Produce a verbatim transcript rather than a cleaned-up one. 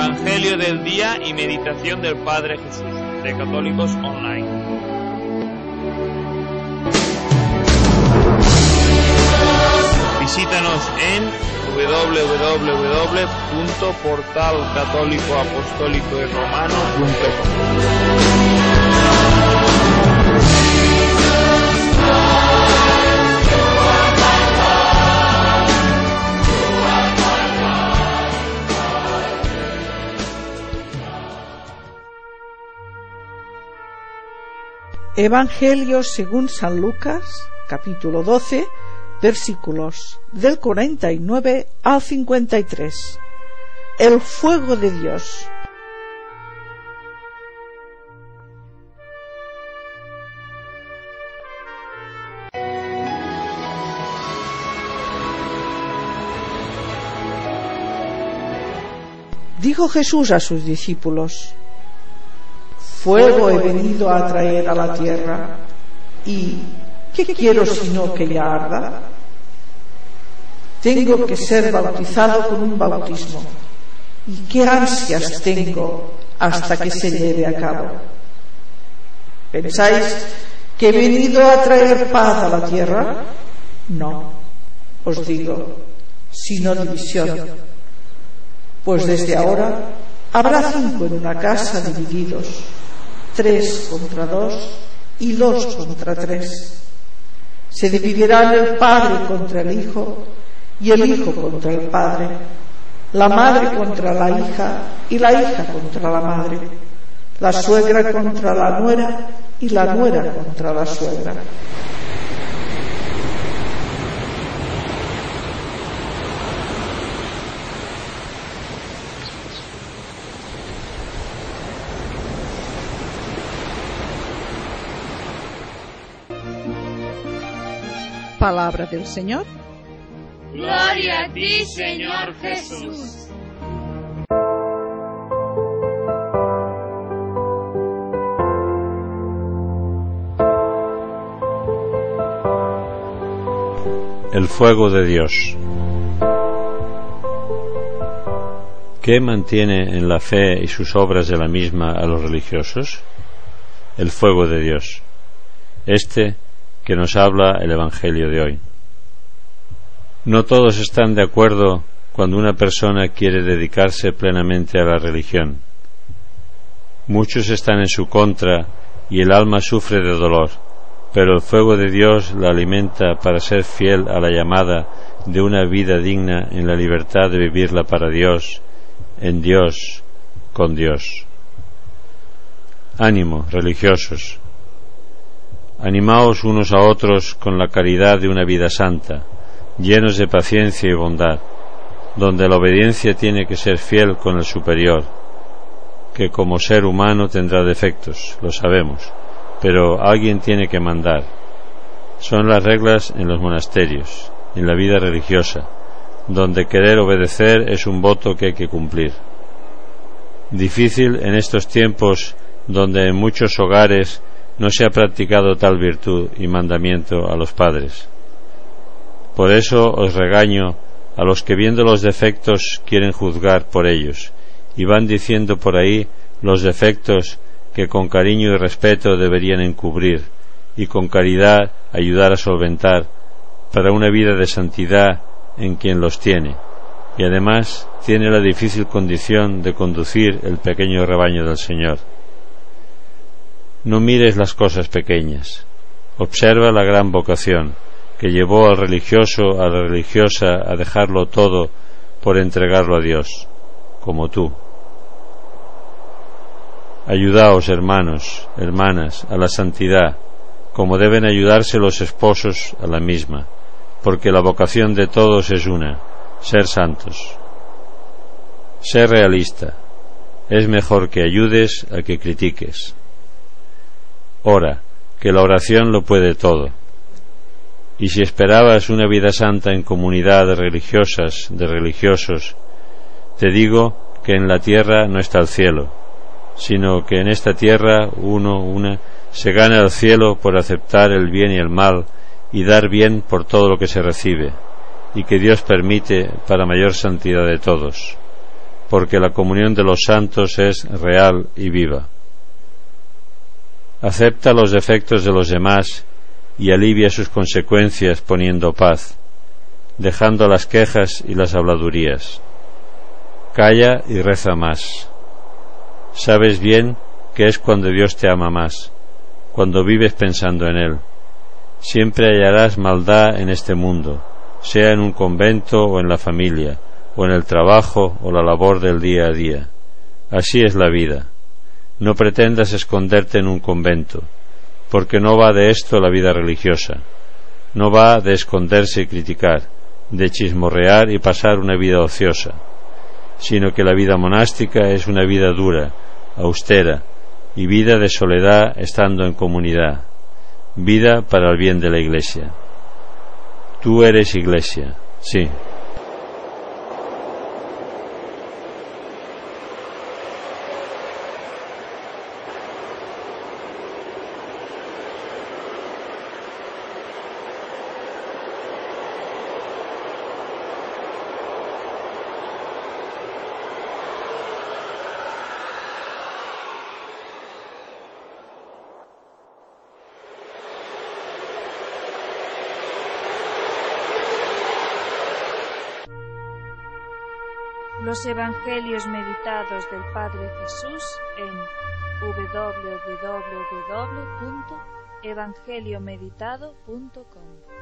Evangelio del día y meditación del Padre Jesús, de Católicos Online. Visítanos en doble u doble u doble u punto portal católico apostólico y romano punto com. Evangelio según San Lucas, capítulo doce, versículos del cuarenta y nueve al cincuenta y tres. El fuego de Dios. Dijo Jesús a sus discípulos: fuego he venido a traer a la tierra, y ¿qué quiero sino que ya arda? Tengo que ser bautizado con un bautismo, y qué ansias tengo hasta que se lleve a cabo. ¿Pensáis que he venido a traer paz a la tierra? No, os digo, sino división. Pues desde ahora habrá cinco en una casa divididos, tres contra dos y dos contra tres. Se dividirán el padre contra el hijo y el hijo contra el padre, la madre contra la hija y la hija contra la madre, la suegra contra la nuera y la nuera contra la suegra. Palabra del Señor. Gloria a ti, Señor Jesús. El fuego de Dios. ¿Qué mantiene en la fe y sus obras de la misma a los religiosos? El fuego de Dios. Este que nos habla el Evangelio de hoy. No todos están de acuerdo cuando una persona quiere dedicarse plenamente a la religión. Muchos están en su contra y el alma sufre de dolor, pero el fuego de Dios la alimenta para ser fiel a la llamada de una vida digna en la libertad de vivirla para Dios, en Dios, con Dios. Ánimo, religiosos. Animaos unos a otros con la caridad de una vida santa, llenos de paciencia y bondad, donde la obediencia tiene que ser fiel con el superior, que como ser humano tendrá defectos, lo sabemos, pero alguien tiene que mandar. Son las reglas en los monasterios, en la vida religiosa, donde querer obedecer es un voto que hay que cumplir. Difícil en estos tiempos donde en muchos hogares no se ha practicado tal virtud y mandamiento a los padres. Por eso os regaño a los que viendo los defectos quieren juzgar por ellos y van diciendo por ahí los defectos que con cariño y respeto deberían encubrir y con caridad ayudar a solventar para una vida de santidad en quien los tiene, y además tiene la difícil condición de conducir el pequeño rebaño del Señor. No mires las cosas pequeñas. Observa la gran vocación que llevó al religioso, a la religiosa, a dejarlo todo por entregarlo a Dios, como tú. Ayudaos, hermanos, hermanas, a la santidad, como deben ayudarse los esposos a la misma, porque la vocación de todos es una, ser santos. Sé realista. Es mejor que ayudes a que critiques. Ora, que la oración lo puede todo. Y si esperabas una vida santa en comunidad de religiosas, de religiosos, te digo que en la tierra no está el cielo, sino que en esta tierra uno, una, se gana el cielo por aceptar el bien y el mal y dar bien por todo lo que se recibe, y que Dios permite para mayor santidad de todos. porque la comunión de los santos es real y viva. Acepta los defectos de los demás y alivia sus consecuencias poniendo paz, dejando las quejas y las habladurías. Calla y reza más. Sabes bien que es cuando Dios te ama más, cuando vives pensando en Él. Siempre hallarás maldad en este mundo, sea en un convento o en la familia, o en el trabajo o la labor del día a día. Así es la vida. No pretendas esconderte en un convento, porque no va de esto la vida religiosa. No va de esconderse y criticar, de chismorrear y pasar una vida ociosa, sino que la vida monástica es una vida dura, austera, y vida de soledad estando en comunidad, vida para el bien de la Iglesia. Tú eres Iglesia, sí. Los Evangelios meditados del Padre Jesús en w w w punto evangeliomeditado punto com.